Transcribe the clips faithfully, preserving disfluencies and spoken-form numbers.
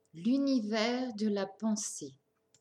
L'univers de la pensée.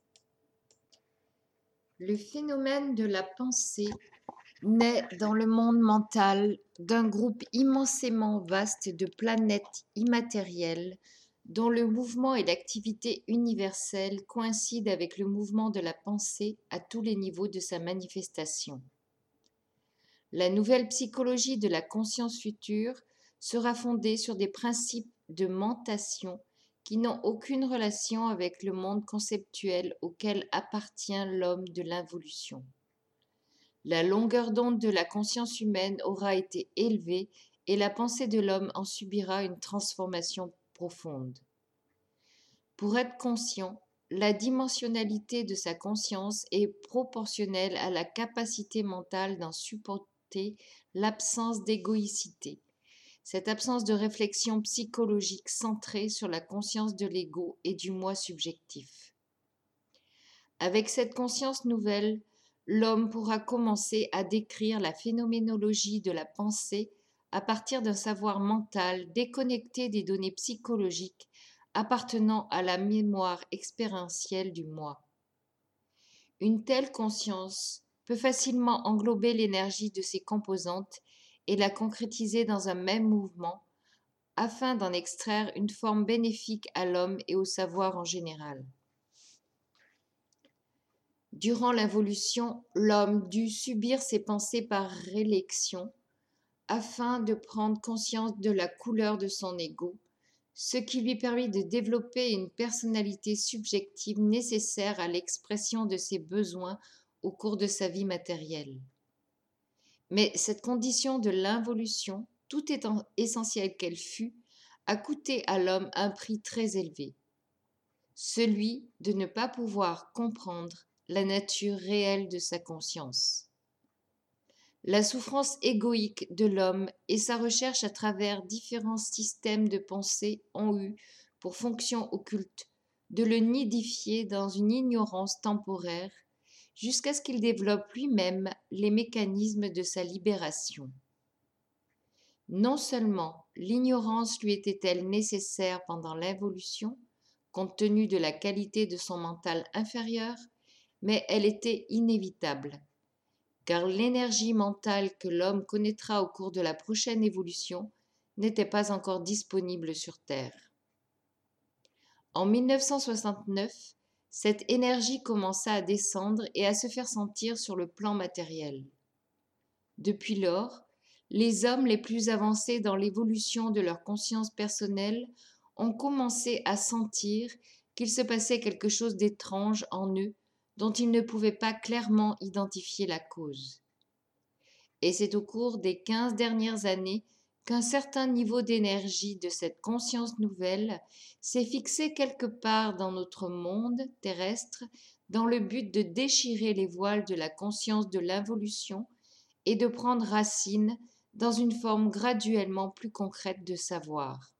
Le phénomène de la pensée naît dans le monde mental d'un groupe immensément vaste de planètes immatérielles dont le mouvement et l'activité universelle coïncident avec le mouvement de la pensée à tous les niveaux de sa manifestation. La nouvelle psychologie de la conscience future sera fondée sur des principes de mentation qui n'ont aucune relation avec le monde conceptuel auquel appartient l'homme de l'involution. La longueur d'onde de la conscience humaine aura été élevée et la pensée de l'homme en subira une transformation profonde. Pour être conscient, la dimensionnalité de sa conscience est proportionnelle à la capacité mentale d'en supporter l'absence d'égoïcité, cette absence de réflexion psychologique centrée sur la conscience de l'ego et du moi subjectif. Avec cette conscience nouvelle, l'homme pourra commencer à décrire la phénoménologie de la pensée à partir d'un savoir mental déconnecté des données psychologiques appartenant à la mémoire expérientielle du moi. Une telle conscience peut facilement englober l'énergie de ses composantes et la concrétiser dans un même mouvement afin d'en extraire une forme bénéfique à l'homme et au savoir en général. Durant l'involution, l'homme dut subir ses pensées par rélection afin de prendre conscience de la couleur de son ego, ce qui lui permit de développer une personnalité subjective nécessaire à l'expression de ses besoins au cours de sa vie matérielle. Mais cette condition de l'involution, tout étant essentielle qu'elle fût, a coûté à l'homme un prix très élevé, celui de ne pas pouvoir comprendre la nature réelle de sa conscience. La souffrance égoïque de l'homme et sa recherche à travers différents systèmes de pensée ont eu pour fonction occulte de le nidifier dans une ignorance temporaire jusqu'à ce qu'il développe lui-même les mécanismes de sa libération. Non seulement l'ignorance lui était-elle nécessaire pendant l'involution, compte tenu de la qualité de son mental inférieur, mais elle était inévitable, car l'énergie mentale que l'homme connaîtra au cours de la prochaine évolution n'était pas encore disponible sur Terre. En mille neuf cent soixante-neuf, cette énergie commença à descendre et à se faire sentir sur le plan matériel. Depuis lors, les hommes les plus avancés dans l'évolution de leur conscience personnelle ont commencé à sentir qu'il se passait quelque chose d'étrange en eux dont ils ne pouvaient pas clairement identifier la cause. Et c'est au cours des quinze dernières années qu'un certain niveau d'énergie de cette conscience nouvelle s'est fixé quelque part dans notre monde terrestre dans le but de déchirer les voiles de la conscience de l'involution et de prendre racine dans une forme graduellement plus concrète de savoir.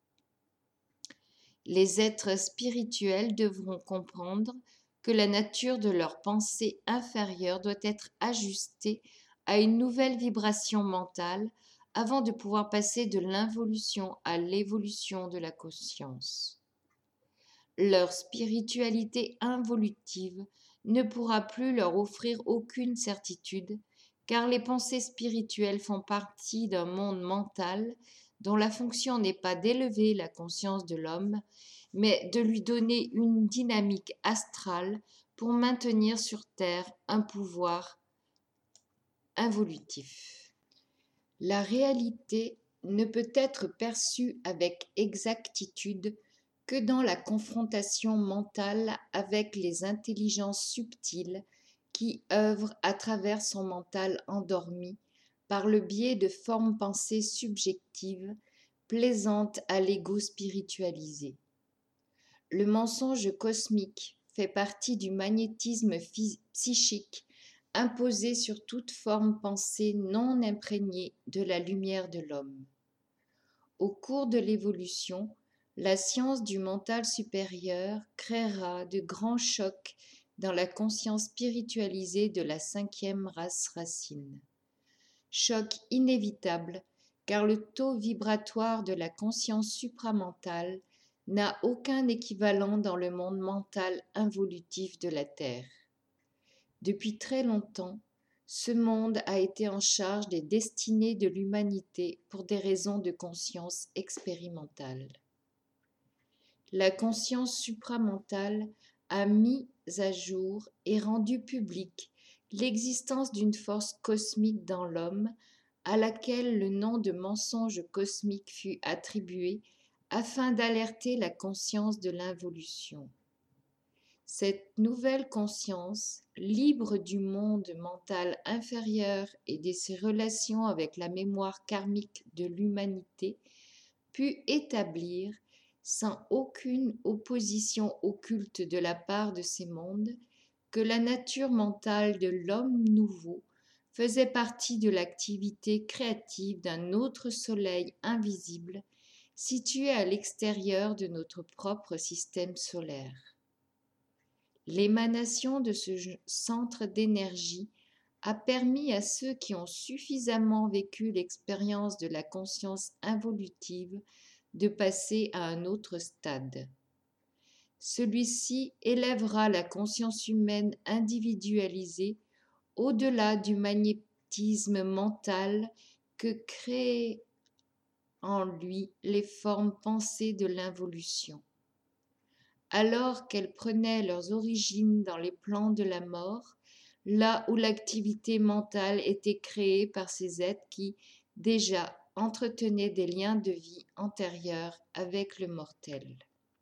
Les êtres spirituels devront comprendre que la nature de leur pensée inférieure doit être ajustée à une nouvelle vibration mentale avant de pouvoir passer de l'involution à l'évolution de la conscience. Leur spiritualité involutive ne pourra plus leur offrir aucune certitude, car les pensées spirituelles font partie d'un monde mental dont la fonction n'est pas d'élever la conscience de l'homme, mais de lui donner une dynamique astrale pour maintenir sur Terre un pouvoir involutif. La réalité ne peut être perçue avec exactitude que dans la confrontation mentale avec les intelligences subtiles qui œuvrent à travers son mental endormi par le biais de formes pensées subjectives plaisantes à l'ego spiritualisé. Le mensonge cosmique fait partie du magnétisme psychique imposé sur toute forme pensée non imprégnée de la lumière de l'homme. Au cours de l'évolution, la science du mental supérieur créera de grands chocs dans la conscience spiritualisée de la cinquième race racine. Choc inévitable, car le taux vibratoire de la conscience supramentale n'a aucun équivalent dans le monde mental involutif de la Terre. Depuis très longtemps, ce monde a été en charge des destinées de l'humanité pour des raisons de conscience expérimentale. La conscience supramentale a mis à jour et rendu publique l'existence d'une force cosmique dans l'homme à laquelle le nom de mensonge cosmique fut attribué afin d'alerter la conscience de l'involution. Cette nouvelle conscience, libre du monde mental inférieur et de ses relations avec la mémoire karmique de l'humanité, put établir, sans aucune opposition occulte de la part de ces mondes, que la nature mentale de l'homme nouveau faisait partie de l'activité créative d'un autre soleil invisible situé à l'extérieur de notre propre système solaire. L'émanation de ce centre d'énergie a permis à ceux qui ont suffisamment vécu l'expérience de la conscience involutive de passer à un autre stade. Celui-ci élèvera la conscience humaine individualisée au-delà du magnétisme mental que créent en lui les formes pensées de l'involution. Alors qu'elles prenaient leurs origines dans les plans de la mort, là où l'activité mentale était créée par ces êtres qui, déjà, entretenaient des liens de vie antérieurs avec le mortel.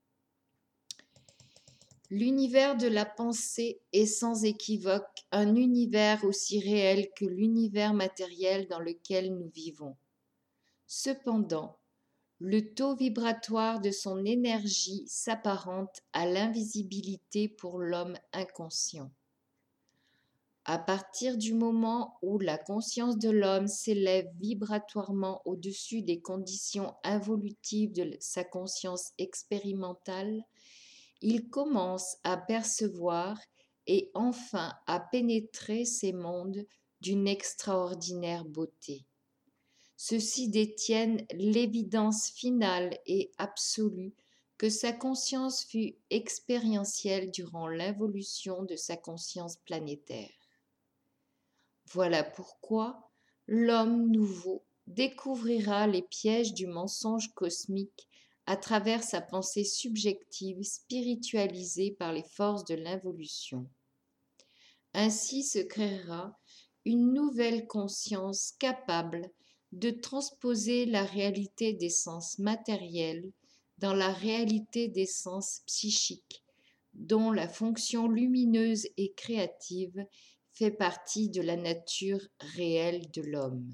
L'univers de la pensée est sans équivoque un univers aussi réel que l'univers matériel dans lequel nous vivons. Cependant, le taux vibratoire de son énergie s'apparente à l'invisibilité pour l'homme inconscient. À partir du moment où la conscience de l'homme s'élève vibratoirement au-dessus des conditions involutives de sa conscience expérimentale, il commence à percevoir et enfin à pénétrer ces mondes d'une extraordinaire beauté. Ceux-ci détiennent l'évidence finale et absolue que sa conscience fut expérientielle durant l'involution de sa conscience planétaire. Voilà pourquoi l'homme nouveau découvrira les pièges du mensonge cosmique à travers sa pensée subjective spiritualisée par les forces de l'involution. Ainsi se créera une nouvelle conscience capable de transposer la réalité des sens matériels dans la réalité des sens psychiques, dont la fonction lumineuse et créative fait partie de la nature réelle de l'homme.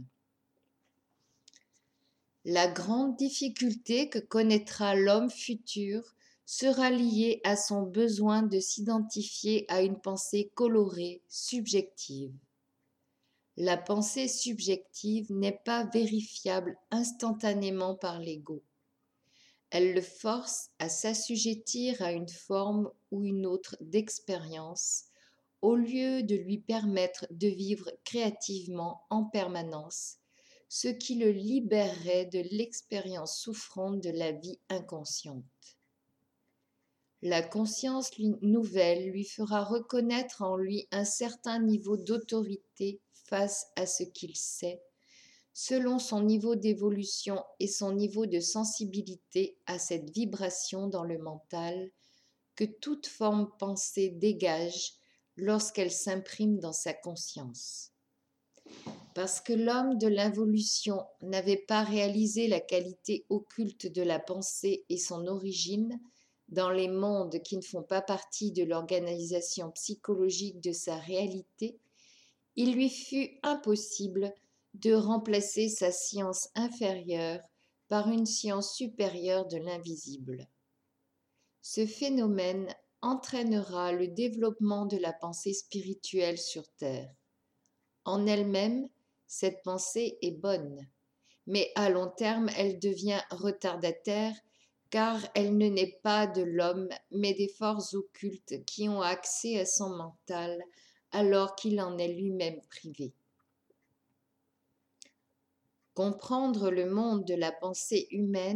La grande difficulté que connaîtra l'homme futur sera liée à son besoin de s'identifier à une pensée colorée, subjective. La pensée subjective n'est pas vérifiable instantanément par l'ego. Elle le force à s'assujettir à une forme ou une autre d'expérience, au lieu de lui permettre de vivre créativement en permanence, ce qui le libérerait de l'expérience souffrante de la vie inconsciente. La conscience nouvelle lui fera reconnaître en lui un certain niveau d'autorité face à ce qu'il sait, selon son niveau d'évolution et son niveau de sensibilité à cette vibration dans le mental que toute forme pensée dégage lorsqu'elle s'imprime dans sa conscience. Parce que l'homme de l'involution n'avait pas réalisé la qualité occulte de la pensée et son origine dans les mondes qui ne font pas partie de l'organisation psychologique de sa réalité, il lui fut impossible de remplacer sa science inférieure par une science supérieure de l'invisible. Ce phénomène entraînera le développement de la pensée spirituelle sur Terre. En elle-même, cette pensée est bonne, mais à long terme, elle devient retardataire car elle ne naît pas de l'homme, mais des forces occultes qui ont accès à son mental alors qu'il en est lui-même privé. Comprendre le monde de la pensée humaine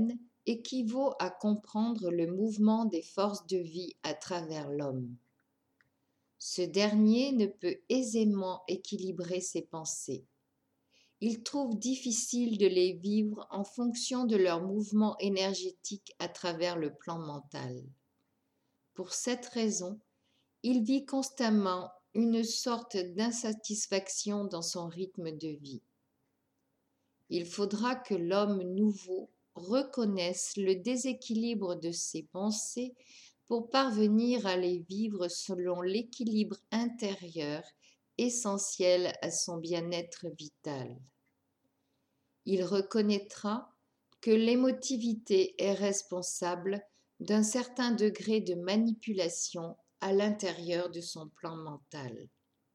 équivaut à comprendre le mouvement des forces de vie à travers l'homme. Ce dernier ne peut aisément équilibrer ses pensées. Il trouve difficile de les vivre en fonction de leur mouvement énergétique à travers le plan mental. Pour cette raison, il vit constamment une sorte d'insatisfaction dans son rythme de vie. Il faudra que l'homme nouveau reconnaisse le déséquilibre de ses pensées pour parvenir à les vivre selon l'équilibre intérieur essentiel à son bien-être vital. Il reconnaîtra que l'émotivité est responsable d'un certain degré de manipulation à l'intérieur de son plan mental.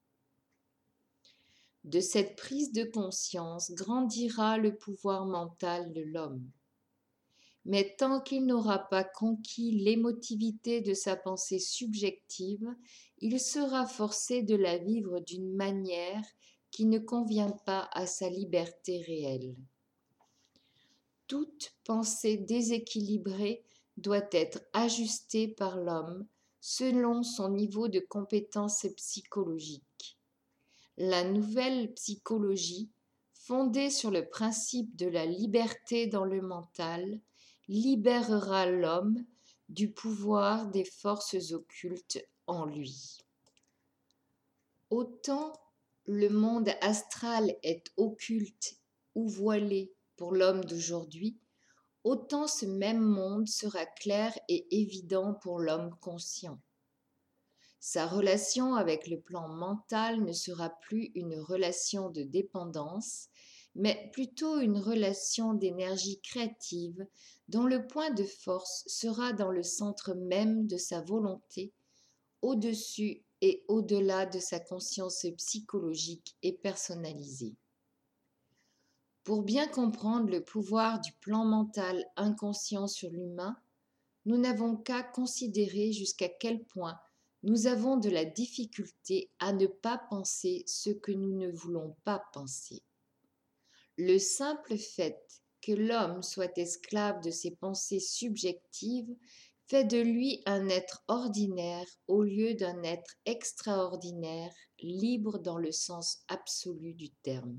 De cette prise de conscience grandira le pouvoir mental de l'homme. Mais tant qu'il n'aura pas conquis l'émotivité de sa pensée subjective, il sera forcé de la vivre d'une manière qui ne convient pas à sa liberté réelle. Toute pensée déséquilibrée doit être ajustée par l'homme selon son niveau de compétence psychologique. La nouvelle psychologie, fondée sur le principe de la liberté dans le mental, libérera l'homme du pouvoir des forces occultes en lui. Autant le monde astral est occulte ou voilé pour l'homme d'aujourd'hui, autant ce même monde sera clair et évident pour l'homme conscient. Sa relation avec le plan mental ne sera plus une relation de dépendance, mais plutôt une relation d'énergie créative dont le point de force sera dans le centre même de sa volonté, au-dessus et au-delà de sa conscience psychologique et personnalisée. Pour bien comprendre le pouvoir du plan mental inconscient sur l'humain, nous n'avons qu'à considérer jusqu'à quel point nous avons de la difficulté à ne pas penser ce que nous ne voulons pas penser. Le simple fait que l'homme soit esclave de ses pensées subjectives fait de lui un être ordinaire au lieu d'un être extraordinaire, libre dans le sens absolu du terme.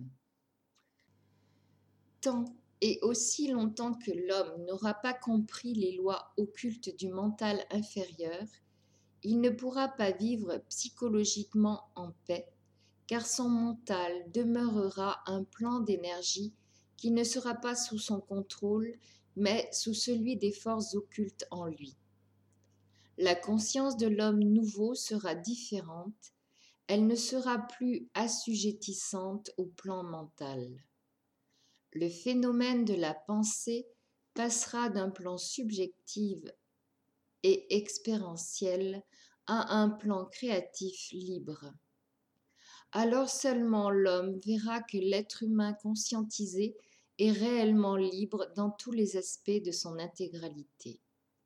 Tant et aussi longtemps que l'homme n'aura pas compris les lois occultes du mental inférieur, il ne pourra pas vivre psychologiquement en paix, car son mental demeurera un plan d'énergie qui ne sera pas sous son contrôle, mais sous celui des forces occultes en lui. La conscience de l'homme nouveau sera différente, elle ne sera plus assujettissante au plan mental. Le phénomène de la pensée passera d'un plan subjectif et expérientiel à un plan créatif libre. Alors seulement l'homme verra que l'être humain conscientisé est réellement libre dans tous les aspects de son intégralité.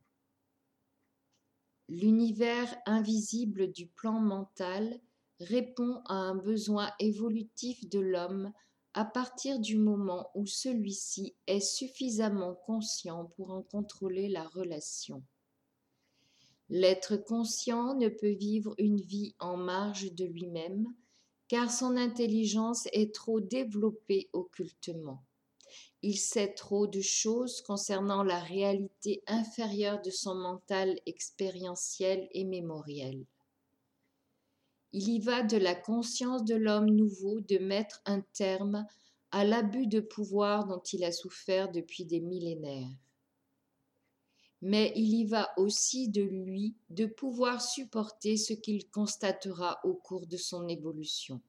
L'univers invisible du plan mental répond à un besoin évolutif de l'homme à partir du moment où celui-ci est suffisamment conscient pour en contrôler la relation. L'être conscient ne peut vivre une vie en marge de lui-même, car son intelligence est trop développée occultement. Il sait trop de choses concernant la réalité inférieure de son mental expérientiel et mémoriel. Il y va de la conscience de l'homme nouveau de mettre un terme à l'abus de pouvoir dont il a souffert depuis des millénaires. Mais il y va aussi de lui de pouvoir supporter ce qu'il constatera au cours de son évolution.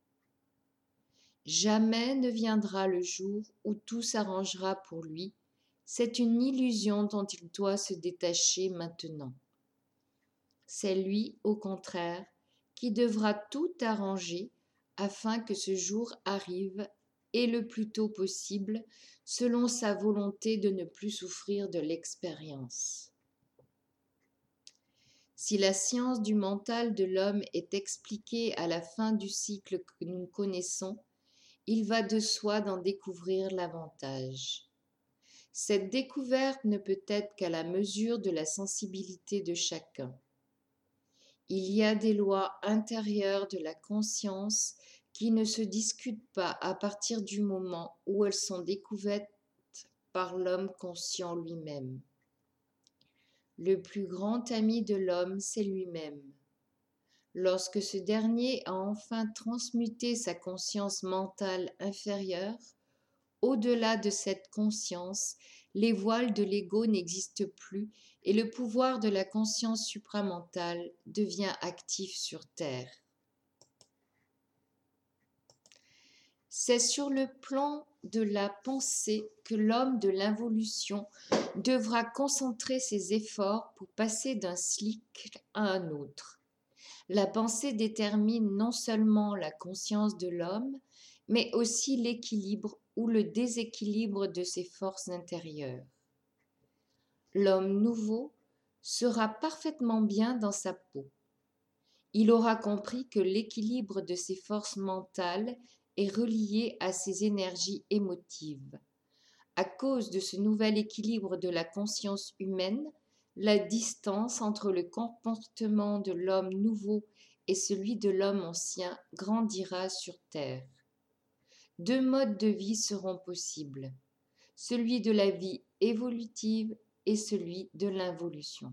Jamais ne viendra le jour où tout s'arrangera pour lui, c'est une illusion dont il doit se détacher maintenant. C'est lui, au contraire, qui devra tout arranger afin que ce jour arrive et le plus tôt possible, selon sa volonté de ne plus souffrir de l'expérience. Si la science du mental de l'homme est expliquée à la fin du cycle que nous connaissons, il va de soi d'en découvrir l'avantage. Cette découverte ne peut être qu'à la mesure de la sensibilité de chacun. Il y a des lois intérieures de la conscience qui ne se discutent pas à partir du moment où elles sont découvertes par l'homme conscient lui-même. Le plus grand ami de l'homme, c'est lui-même. Lorsque ce dernier a enfin transmuté sa conscience mentale inférieure, au-delà de cette conscience, les voiles de l'ego n'existent plus et le pouvoir de la conscience supramentale devient actif sur Terre. C'est sur le plan de la pensée que l'homme de l'involution devra concentrer ses efforts pour passer d'un cycle à un autre. La pensée détermine non seulement la conscience de l'homme, mais aussi l'équilibre ou le déséquilibre de ses forces intérieures. L'homme nouveau sera parfaitement bien dans sa peau. Il aura compris que l'équilibre de ses forces mentales est relié à ses énergies émotives. À cause de ce nouvel équilibre de la conscience humaine, la distance entre le comportement de l'homme nouveau et celui de l'homme ancien grandira sur Terre. Deux modes de vie seront possibles, celui de la vie évolutive et celui de l'involution.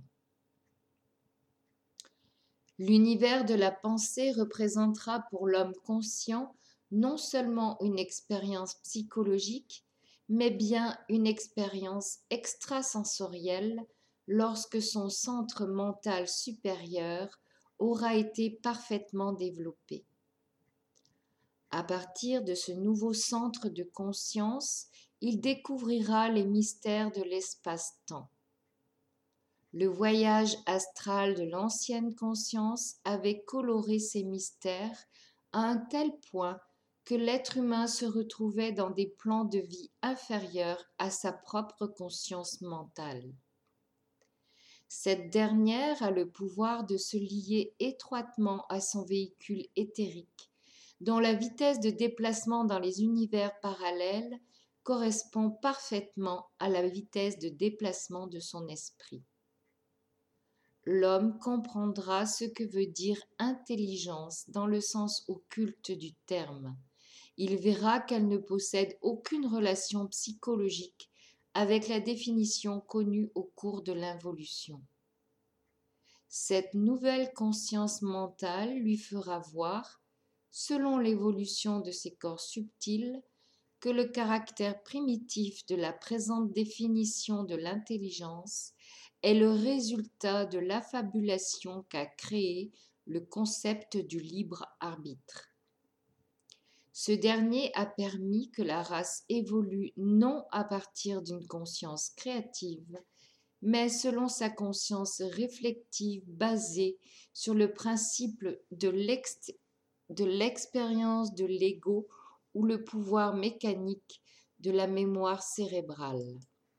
L'univers de la pensée représentera pour l'homme conscient non seulement une expérience psychologique, mais bien une expérience extrasensorielle lorsque son centre mental supérieur aura été parfaitement développé. À partir de ce nouveau centre de conscience, il découvrira les mystères de l'espace-temps. Le voyage astral de l'ancienne conscience avait coloré ces mystères à un tel point que l'être humain se retrouvait dans des plans de vie inférieurs à sa propre conscience mentale. Cette dernière a le pouvoir de se lier étroitement à son véhicule éthérique, dont la vitesse de déplacement dans les univers parallèles correspond parfaitement à la vitesse de déplacement de son esprit. L'homme comprendra ce que veut dire intelligence dans le sens occulte du terme. Il verra qu'elle ne possède aucune relation psychologique avec la définition connue au cours de l'involution. Cette nouvelle conscience mentale lui fera voir, selon l'évolution de ses corps subtils, que le caractère primitif de la présente définition de l'intelligence est le résultat de l'affabulation qu'a créé le concept du libre arbitre. Ce dernier a permis que la race évolue non à partir d'une conscience créative, mais selon sa conscience réflexive basée sur le principe de, l'ex- de l'expérience de l'ego ou le pouvoir mécanique de la mémoire cérébrale.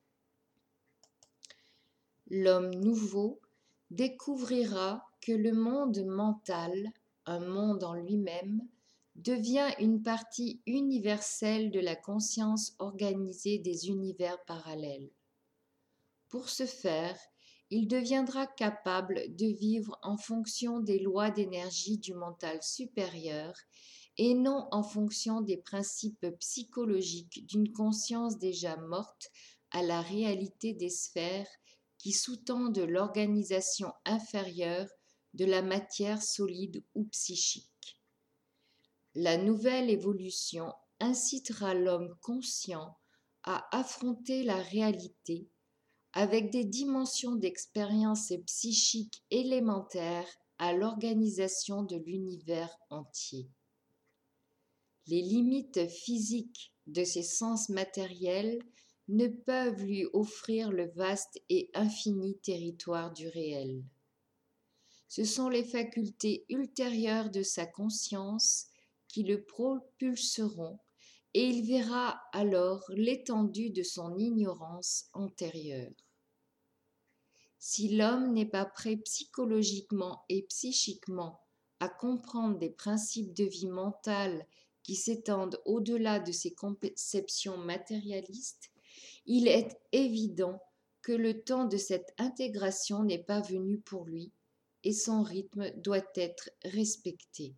L'homme nouveau découvrira que le monde mental, un monde en lui-même, devient une partie universelle de la conscience organisée des univers parallèles. Pour ce faire, il deviendra capable de vivre en fonction des lois d'énergie du mental supérieur et non en fonction des principes psychologiques d'une conscience déjà morte à la réalité des sphères qui sous-tendent l'organisation inférieure de la matière solide ou psychique. La nouvelle évolution incitera l'homme conscient à affronter la réalité avec des dimensions d'expérience psychique élémentaires à l'organisation de l'univers entier. Les limites physiques de ses sens matériels ne peuvent lui offrir le vaste et infini territoire du réel. Ce sont les facultés ultérieures de sa conscience qui le propulseront et il verra alors l'étendue de son ignorance antérieure. Si l'homme n'est pas prêt psychologiquement et psychiquement à comprendre des principes de vie mentale qui s'étendent au-delà de ses conceptions matérialistes, il est évident que le temps de cette intégration n'est pas venu pour lui et son rythme doit être respecté.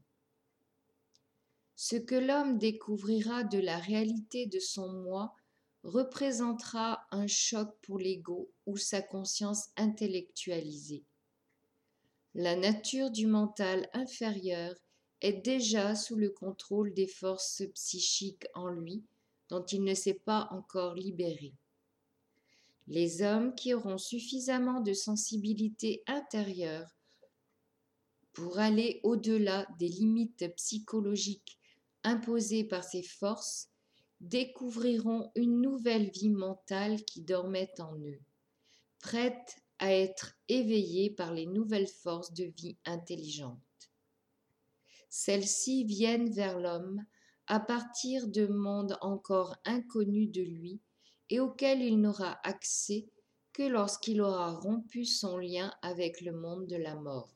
Ce que l'homme découvrira de la réalité de son moi représentera un choc pour l'ego ou sa conscience intellectualisée. La nature du mental inférieur est déjà sous le contrôle des forces psychiques en lui dont il ne s'est pas encore libéré. Les hommes qui auront suffisamment de sensibilité intérieure pour aller au-delà des limites psychologiques imposées par ces forces découvriront une nouvelle vie mentale qui dormait en eux, prête à être éveillée par les nouvelles forces de vie intelligentes. Celles-ci viennent vers l'homme à partir de mondes encore inconnus de lui et auxquels il n'aura accès que lorsqu'il aura rompu son lien avec le monde de la mort.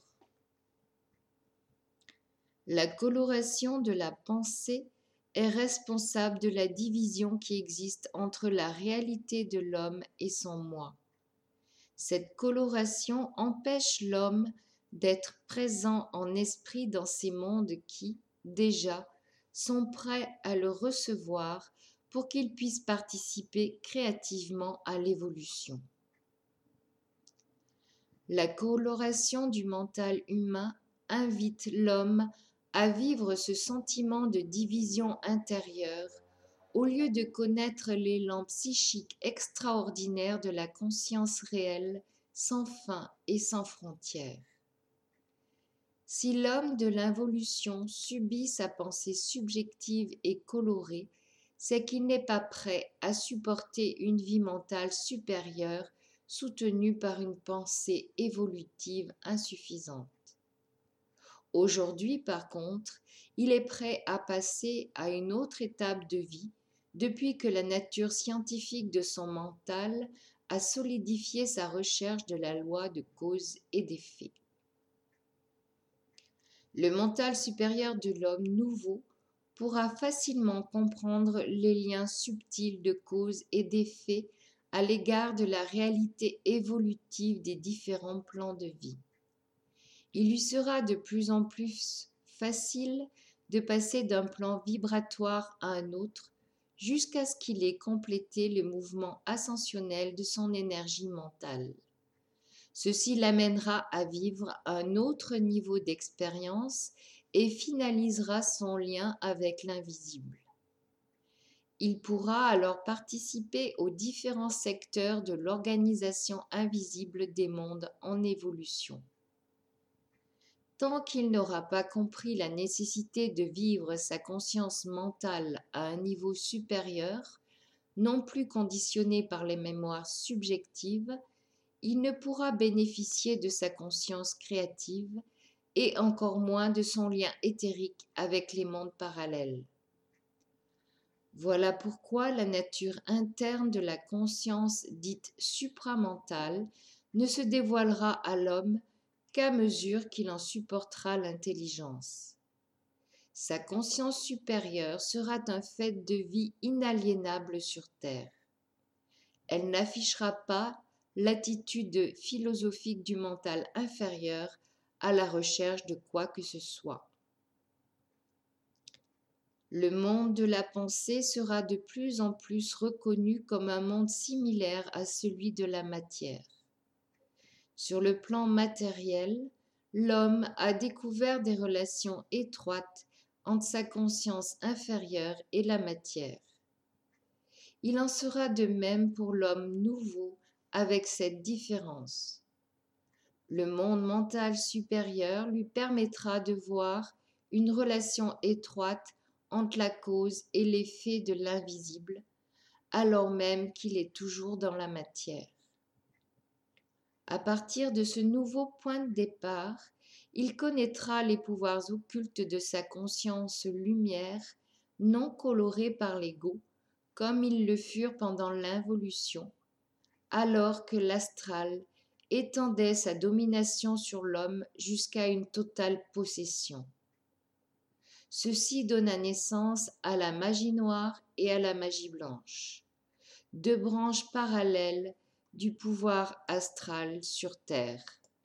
La coloration de la pensée est responsable de la division qui existe entre la réalité de l'homme et son moi. Cette coloration empêche l'homme d'être présent en esprit dans ces mondes qui, déjà, sont prêts à le recevoir pour qu'il puisse participer créativement à l'évolution. La coloration du mental humain invite l'homme à vivre ce sentiment de division intérieure au lieu de connaître l'élan psychique extraordinaire de la conscience réelle, sans fin et sans frontières. Si l'homme de l'involution subit sa pensée subjective et colorée, c'est qu'il n'est pas prêt à supporter une vie mentale supérieure soutenue par une pensée évolutive insuffisante. Aujourd'hui, par contre, il est prêt à passer à une autre étape de vie depuis que la nature scientifique de son mental a solidifié sa recherche de la loi de cause et d'effet. Le mental supérieur de l'homme nouveau pourra facilement comprendre les liens subtils de cause et d'effet à l'égard de la réalité évolutive des différents plans de vie. Il lui sera de plus en plus facile de passer d'un plan vibratoire à un autre jusqu'à ce qu'il ait complété le mouvement ascensionnel de son énergie mentale. Ceci l'amènera à vivre un autre niveau d'expérience et finalisera son lien avec l'invisible. Il pourra alors participer aux différents secteurs de l'organisation invisible des mondes en évolution. Tant qu'il n'aura pas compris la nécessité de vivre sa conscience mentale à un niveau supérieur, non plus conditionné par les mémoires subjectives, il ne pourra bénéficier de sa conscience créative et encore moins de son lien éthérique avec les mondes parallèles. Voilà pourquoi la nature interne de la conscience dite supramentale ne se dévoilera à l'homme qu'à mesure qu'il en supportera l'intelligence. Sa conscience supérieure sera un fait de vie inaliénable sur Terre. Elle n'affichera pas l'attitude philosophique du mental inférieur à la recherche de quoi que ce soit. Le monde de la pensée sera de plus en plus reconnu comme un monde similaire à celui de la matière. Sur le plan matériel, l'homme a découvert des relations étroites entre sa conscience inférieure et la matière. Il en sera de même pour l'homme nouveau avec cette différence. Le monde mental supérieur lui permettra de voir une relation étroite entre la cause et l'effet de l'invisible, alors même qu'il est toujours dans la matière. À partir de ce nouveau point de départ, il connaîtra les pouvoirs occultes de sa conscience lumière, non colorée par l'ego, comme ils le furent pendant l'involution, alors que l'astral étendait sa domination sur l'homme jusqu'à une totale possession. Ceci donna naissance à la magie noire et à la magie blanche. deux branches parallèles du pouvoir astral sur Terre.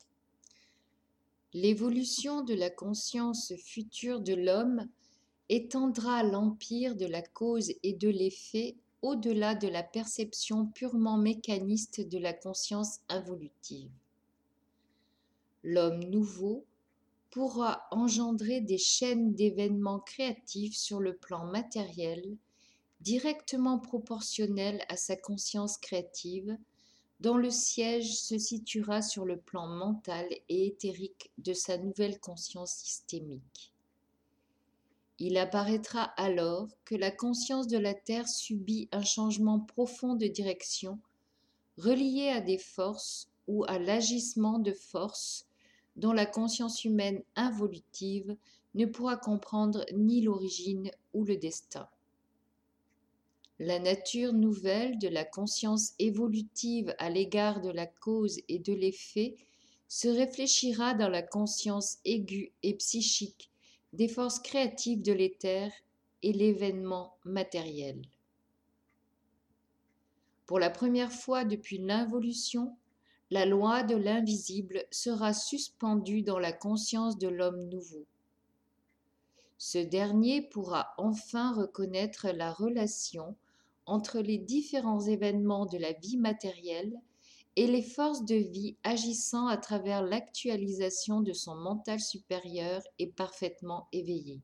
L'évolution de la conscience future de l'homme étendra l'empire de la cause et de l'effet au-delà de la perception purement mécaniste de la conscience involutive. L'homme nouveau pourra engendrer des chaînes d'événements créatifs sur le plan matériel, directement proportionnelles à sa conscience créative, dont le siège se situera sur le plan mental et éthérique de sa nouvelle conscience systémique. Il apparaîtra alors que la conscience de la Terre subit un changement profond de direction, relié à des forces ou à l'agissement de forces dont la conscience humaine involutive ne pourra comprendre ni l'origine ou le destin. La nature nouvelle de la conscience évolutive à l'égard de la cause et de l'effet se réfléchira dans la conscience aiguë et psychique des forces créatives de l'éther et l'événement matériel. Pour la première fois depuis l'involution, la loi de l'invisible sera suspendue dans la conscience de l'homme nouveau. Ce dernier pourra enfin reconnaître la relation entre les différents événements de la vie matérielle et les forces de vie agissant à travers l'actualisation de son mental supérieur et parfaitement éveillé.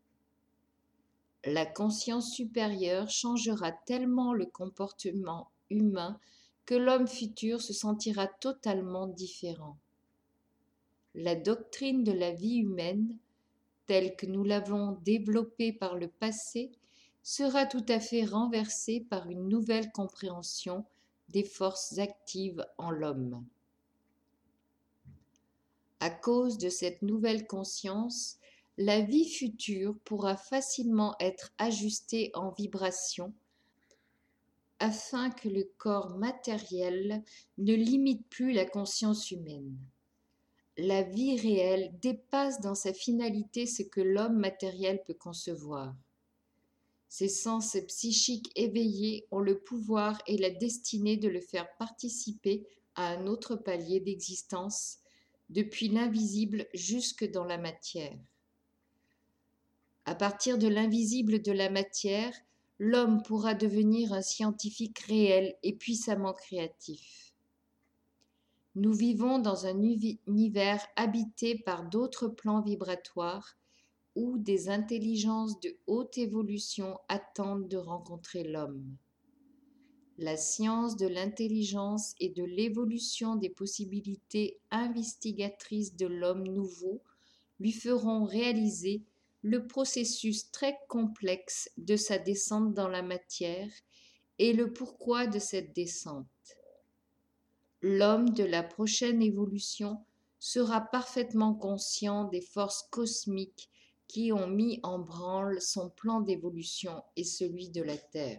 La conscience supérieure changera tellement le comportement humain que l'homme futur se sentira totalement différent. La doctrine de la vie humaine, telle que nous l'avons développée par le passé, sera tout à fait renversée par une nouvelle compréhension des forces actives en l'homme. À cause de cette nouvelle conscience, la vie future pourra facilement être ajustée en vibration afin que le corps matériel ne limite plus la conscience humaine. La vie réelle dépasse dans sa finalité ce que l'homme matériel peut concevoir. Ses sens psychiques éveillés ont le pouvoir et la destinée de le faire participer à un autre palier d'existence, depuis l'invisible jusque dans la matière. À partir de l'invisible de la matière, l'homme pourra devenir un scientifique réel et puissamment créatif. Nous vivons dans un univers habité par d'autres plans vibratoires où des intelligences de haute évolution attendent de rencontrer l'homme. La science de l'intelligence et de l'évolution des possibilités investigatrices de l'homme nouveau lui feront réaliser le processus très complexe de sa descente dans la matière et le pourquoi de cette descente. L'homme de la prochaine évolution sera parfaitement conscient des forces cosmiques qui ont mis en branle son plan d'évolution et celui de la Terre.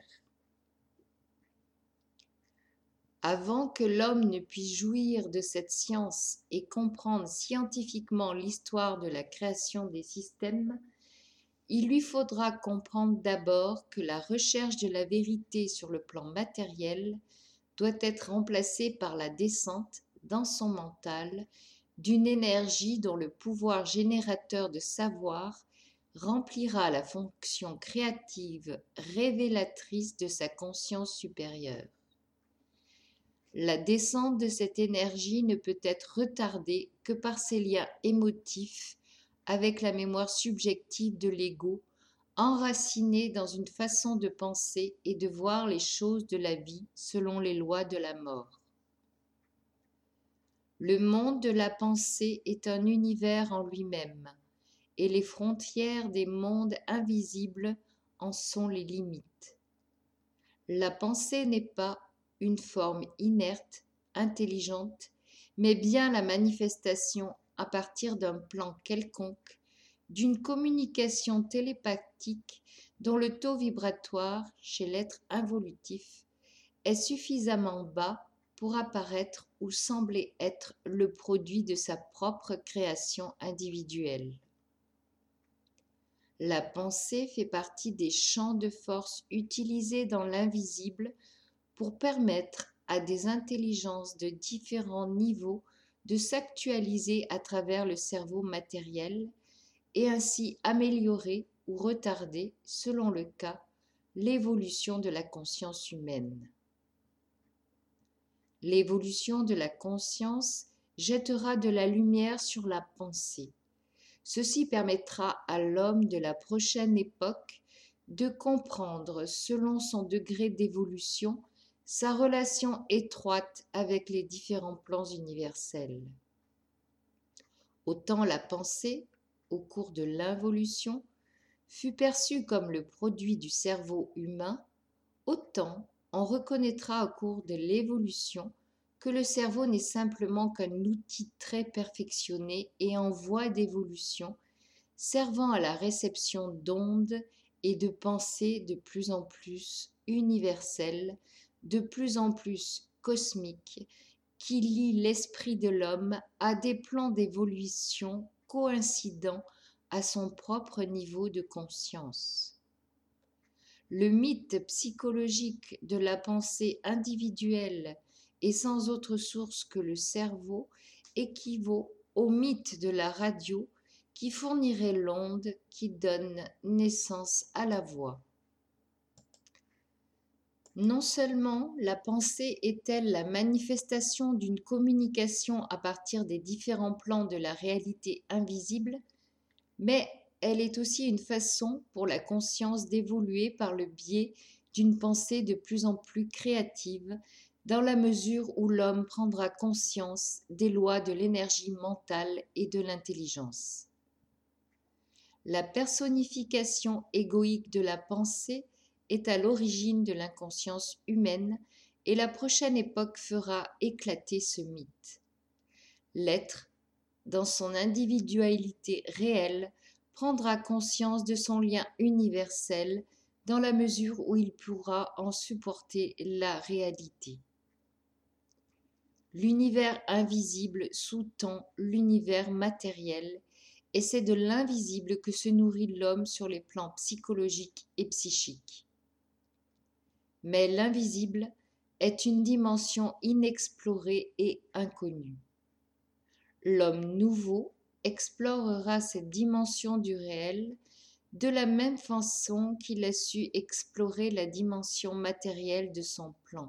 Avant que l'homme ne puisse jouir de cette science et comprendre scientifiquement l'histoire de la création des systèmes, il lui faudra comprendre d'abord que la recherche de la vérité sur le plan matériel doit être remplacée par la descente, dans son mental, d'une énergie dont le pouvoir générateur de savoir remplira la fonction créative révélatrice de sa conscience supérieure. La descente de cette énergie ne peut être retardée que par ses liens émotifs avec la mémoire subjective de l'ego, enracinée dans une façon de penser et de voir les choses de la vie selon les lois de la mort. Le monde de la pensée est un univers en lui-même, et les frontières des mondes invisibles en sont les limites. La pensée n'est pas une forme inerte, intelligente, mais bien la manifestation à partir d'un plan quelconque, d'une communication télépathique dont le taux vibratoire chez l'être involutif est suffisamment bas pour apparaître ou sembler être le produit de sa propre création individuelle. La pensée fait partie des champs de force utilisés dans l'invisible pour permettre à des intelligences de différents niveaux de s'actualiser à travers le cerveau matériel et ainsi améliorer ou retarder, selon le cas, l'évolution de la conscience humaine. L'évolution de la conscience jettera de la lumière sur la pensée. Ceci permettra à l'homme de la prochaine époque de comprendre, selon son degré d'évolution, sa relation étroite avec les différents plans universels. Autant la pensée, au cours de l'involution, fut perçue comme le produit du cerveau humain, autant on reconnaîtra au cours de l'évolution que le cerveau n'est simplement qu'un outil très perfectionné et en voie d'évolution, servant à la réception d'ondes et de pensées de plus en plus universelles, de plus en plus cosmiques, qui lient l'esprit de l'homme à des plans d'évolution coïncidant à son propre niveau de conscience. Le mythe psychologique de la pensée individuelle et sans autre source que le cerveau équivaut au mythe de la radio qui fournirait l'onde qui donne naissance à la voix. Non seulement la pensée est-elle la manifestation d'une communication à partir des différents plans de la réalité invisible, mais elle est aussi une façon pour la conscience d'évoluer par le biais d'une pensée de plus en plus créative, dans la mesure où l'homme prendra conscience des lois de l'énergie mentale et de l'intelligence. La personnification égoïque de la pensée est à l'origine de l'inconscience humaine et la prochaine époque fera éclater ce mythe. L'être, dans son individualité réelle, prendra conscience de son lien universel dans la mesure où il pourra en supporter la réalité. L'univers invisible sous-tend l'univers matériel et c'est de l'invisible que se nourrit l'homme sur les plans psychologiques et psychiques. Mais l'invisible est une dimension inexplorée et inconnue. L'homme nouveau explorera cette dimension du réel de la même façon qu'il a su explorer la dimension matérielle de son plan.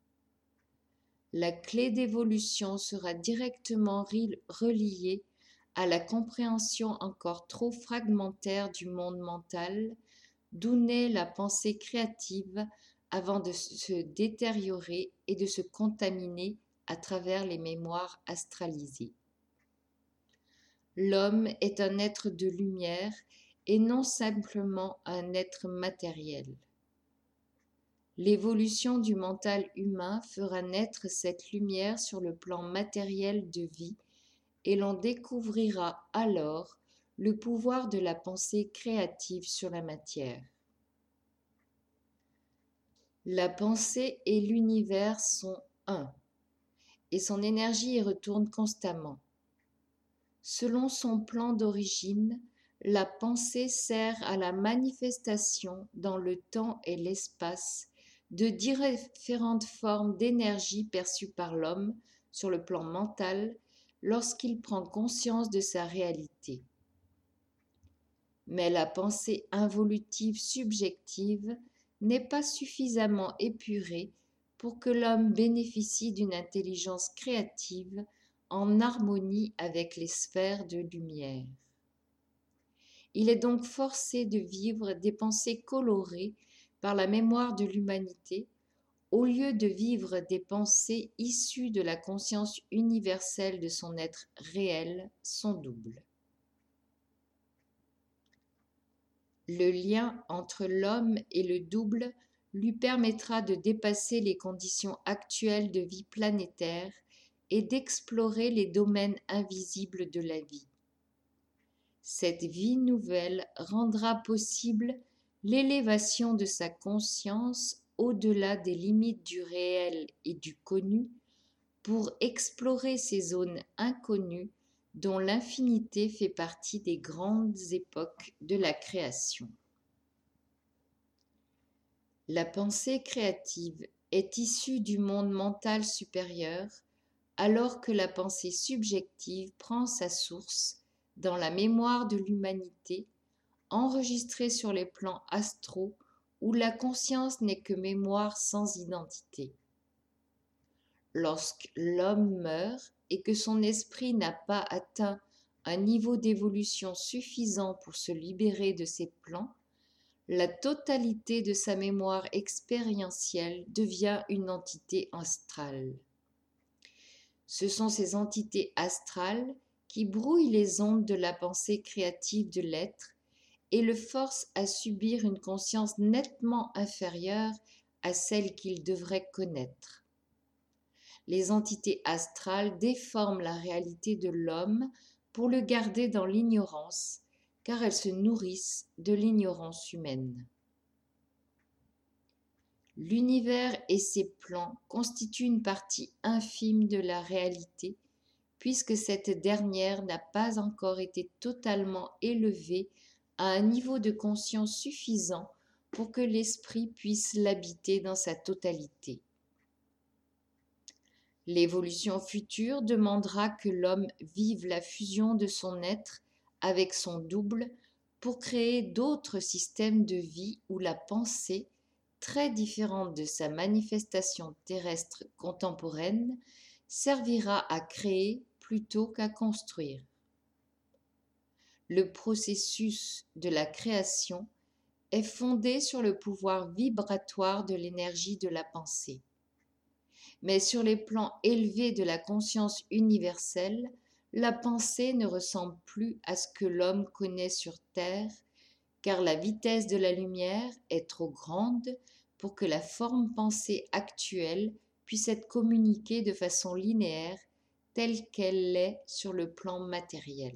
La clé d'évolution sera directement reliée à la compréhension encore trop fragmentaire du monde mental, d'où naît la pensée créative avant de se détériorer et de se contaminer à travers les mémoires astralisées. L'homme est un être de lumière et non simplement un être matériel. L'évolution du mental humain fera naître cette lumière sur le plan matériel de vie et l'on découvrira alors le pouvoir de la pensée créative sur la matière. La pensée et l'univers sont un, et son énergie y retourne constamment. Selon son plan d'origine, la pensée sert à la manifestation dans le temps et l'espace de différentes formes d'énergie perçues par l'homme sur le plan mental lorsqu'il prend conscience de sa réalité. Mais la pensée involutive subjective n'est pas suffisamment épurée pour que l'homme bénéficie d'une intelligence créative en harmonie avec les sphères de lumière. Il est donc forcé de vivre des pensées colorées par la mémoire de l'humanité, au lieu de vivre des pensées issues de la conscience universelle de son être réel, son double. Le lien entre l'homme et le double lui permettra de dépasser les conditions actuelles de vie planétaire et d'explorer les domaines invisibles de la vie. Cette vie nouvelle rendra possible l'élévation de sa conscience au-delà des limites du réel et du connu pour explorer ces zones inconnues dont l'infinité fait partie des grandes époques de la création. La pensée créative est issue du monde mental supérieur, alors que la pensée subjective prend sa source dans la mémoire de l'humanité, enregistrée sur les plans astraux où la conscience n'est que mémoire sans identité. Lorsque l'homme meurt et que son esprit n'a pas atteint un niveau d'évolution suffisant pour se libérer de ces plans, la totalité de sa mémoire expérientielle devient une entité astrale. Ce sont ces entités astrales qui brouillent les ondes de la pensée créative de l'être et le forcent à subir une conscience nettement inférieure à celle qu'il devrait connaître. Les entités astrales déforment la réalité de l'homme pour le garder dans l'ignorance, car elles se nourrissent de l'ignorance humaine. L'univers et ses plans constituent une partie infime de la réalité, puisque cette dernière n'a pas encore été totalement élevée à un niveau de conscience suffisant pour que l'esprit puisse l'habiter dans sa totalité. L'évolution future demandera que l'homme vive la fusion de son être avec son double pour créer d'autres systèmes de vie où la pensée, très différente de sa manifestation terrestre contemporaine, servira à créer plutôt qu'à construire. Le processus de la création est fondé sur le pouvoir vibratoire de l'énergie de la pensée. Mais sur les plans élevés de la conscience universelle, la pensée ne ressemble plus à ce que l'homme connaît sur Terre, car la vitesse de la lumière est trop grande pour que la forme pensée actuelle puisse être communiquée de façon linéaire telle qu'elle l'est sur le plan matériel.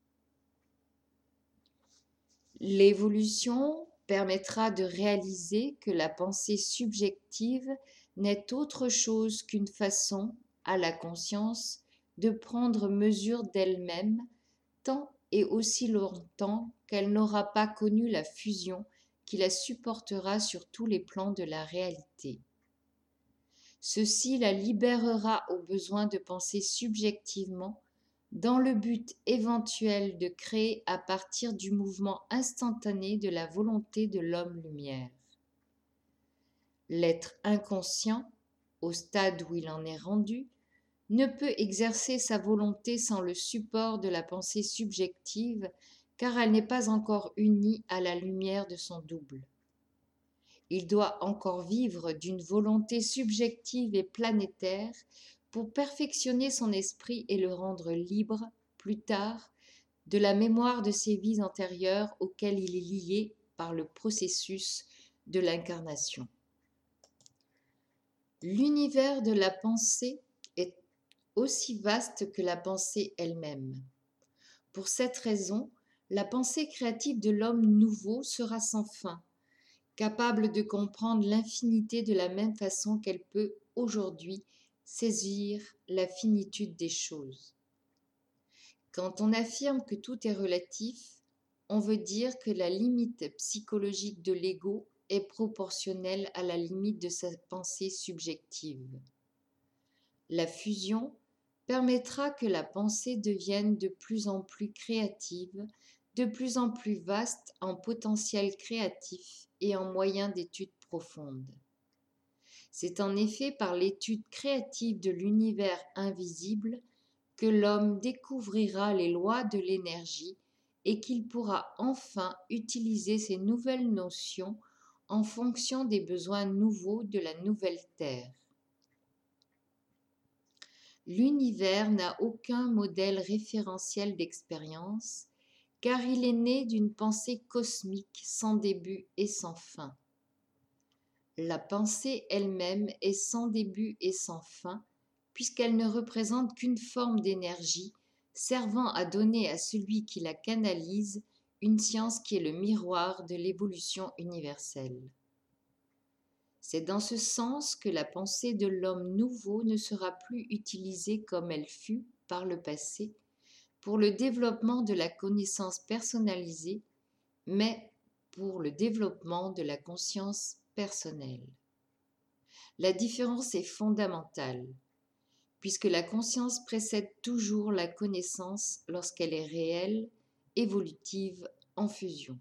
L'évolution permettra de réaliser que la pensée subjective n'est autre chose qu'une façon, à la conscience, de prendre mesure d'elle-même tant et aussi longtemps qu'elle n'aura pas connu la fusion qui la supportera sur tous les plans de la réalité. Ceci la libérera au besoin de penser subjectivement dans le but éventuel de créer à partir du mouvement instantané de la volonté de l'homme-lumière. L'être inconscient, au stade où il en est rendu, ne peut exercer sa volonté sans le support de la pensée subjective, car elle n'est pas encore unie à la lumière de son double. Il doit encore vivre d'une volonté subjective et planétaire pour perfectionner son esprit et le rendre libre, plus tard, de la mémoire de ses vies antérieures auxquelles il est lié par le processus de l'incarnation. L'univers de la pensée est aussi vaste que la pensée elle-même. Pour cette raison, la pensée créative de l'homme nouveau sera sans fin, capable de comprendre l'infinité de la même façon qu'elle peut aujourd'hui saisir la finitude des choses. Quand on affirme que tout est relatif, on veut dire que la limite psychologique de l'ego est proportionnelle à la limite de sa pensée subjective. La fusion permettra que la pensée devienne de plus en plus créative, de plus en plus vaste en potentiel créatif et en moyens d'étude profonde. C'est en effet par l'étude créative de l'univers invisible que l'homme découvrira les lois de l'énergie et qu'il pourra enfin utiliser ces nouvelles notions en fonction des besoins nouveaux de la nouvelle Terre. L'univers n'a aucun modèle référentiel d'expérience, car il est né d'une pensée cosmique sans début et sans fin. La pensée elle-même est sans début et sans fin, puisqu'elle ne représente qu'une forme d'énergie servant à donner à celui qui la canalise une science qui est le miroir de l'évolution universelle. C'est dans ce sens que la pensée de l'homme nouveau ne sera plus utilisée comme elle fut par le passé pour le développement de la connaissance personnalisée, mais pour le développement de la conscience personnelle. La différence est fondamentale, puisque la conscience précède toujours la connaissance lorsqu'elle est réelle, évolutive, en fusion.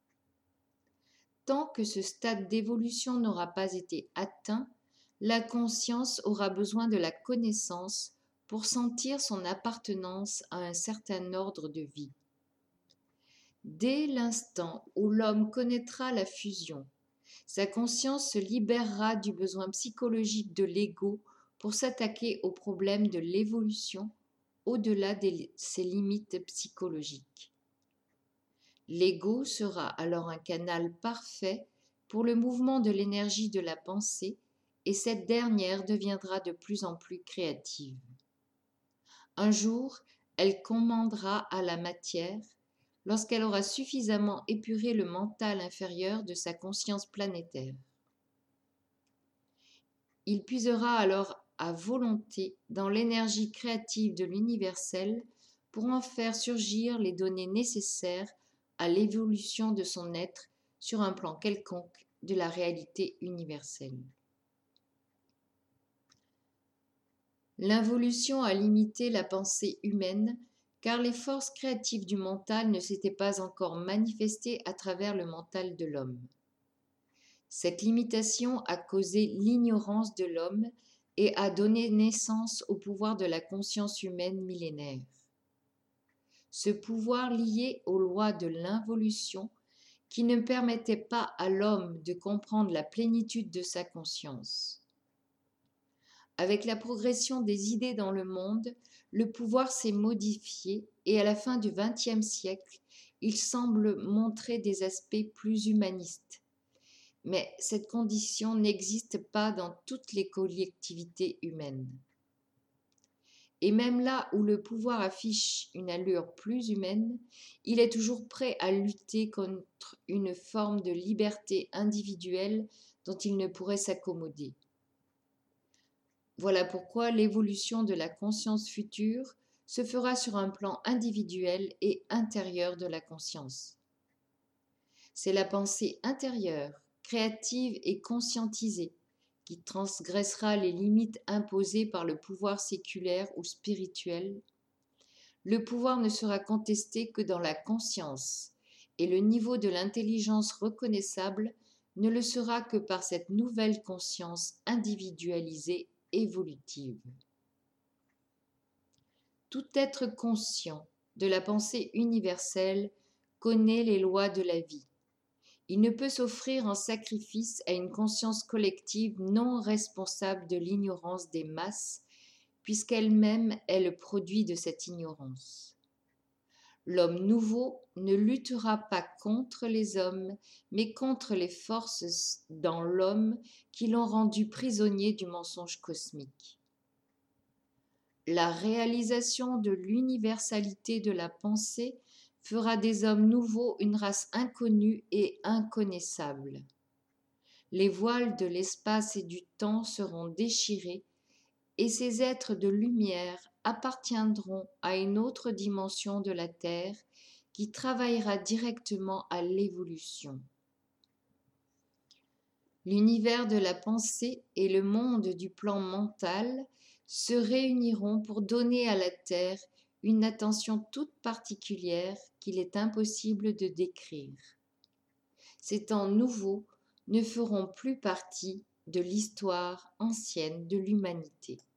Tant que ce stade d'évolution n'aura pas été atteint, la conscience aura besoin de la connaissance pour sentir son appartenance à un certain ordre de vie. Dès l'instant où l'homme connaîtra la fusion, sa conscience se libérera du besoin psychologique de l'ego pour s'attaquer au problème de l'évolution au-delà de ses limites psychologiques. L'ego sera alors un canal parfait pour le mouvement de l'énergie de la pensée et cette dernière deviendra de plus en plus créative. Un jour, elle commandera à la matière lorsqu'elle aura suffisamment épuré le mental inférieur de sa conscience planétaire. Il puisera alors à volonté dans l'énergie créative de l'universel pour en faire surgir les données nécessaires à l'évolution de son être sur un plan quelconque de la réalité universelle. L'involution a limité la pensée humaine car les forces créatives du mental ne s'étaient pas encore manifestées à travers le mental de l'homme. Cette limitation a causé l'ignorance de l'homme et a donné naissance au pouvoir de la conscience humaine millénaire. Ce pouvoir lié aux lois de l'involution qui ne permettait pas à l'homme de comprendre la plénitude de sa conscience. Avec la progression des idées dans le monde, le pouvoir s'est modifié et à la fin du vingtième siècle, il semble montrer des aspects plus humanistes. Mais cette condition n'existe pas dans toutes les collectivités humaines. Et même là où le pouvoir affiche une allure plus humaine, il est toujours prêt à lutter contre une forme de liberté individuelle dont il ne pourrait s'accommoder. Voilà pourquoi l'évolution de la conscience future se fera sur un plan individuel et intérieur de la conscience. C'est la pensée intérieure, créative et conscientisée, qui transgressera les limites imposées par le pouvoir séculaire ou spirituel. Le pouvoir ne sera contesté que dans la conscience, et le niveau de l'intelligence reconnaissable ne le sera que par cette nouvelle conscience individualisée évolutive. Tout être conscient de la pensée universelle connaît les lois de la vie. Il ne peut s'offrir en sacrifice à une conscience collective non responsable de l'ignorance des masses, puisqu'elle-même est le produit de cette ignorance. L'homme nouveau ne luttera pas contre les hommes, mais contre les forces dans l'homme qui l'ont rendu prisonnier du mensonge cosmique. La réalisation de l'universalité de la pensée fera des hommes nouveaux une race inconnue et inconnaissable. Les voiles de l'espace et du temps seront déchirés et ces êtres de lumière appartiendront à une autre dimension de la Terre qui travaillera directement à l'évolution. L'univers de la pensée et le monde du plan mental se réuniront pour donner à la Terre une attention toute particulière qu'il est impossible de décrire. Ces temps nouveaux ne feront plus partie de l'histoire ancienne de l'humanité.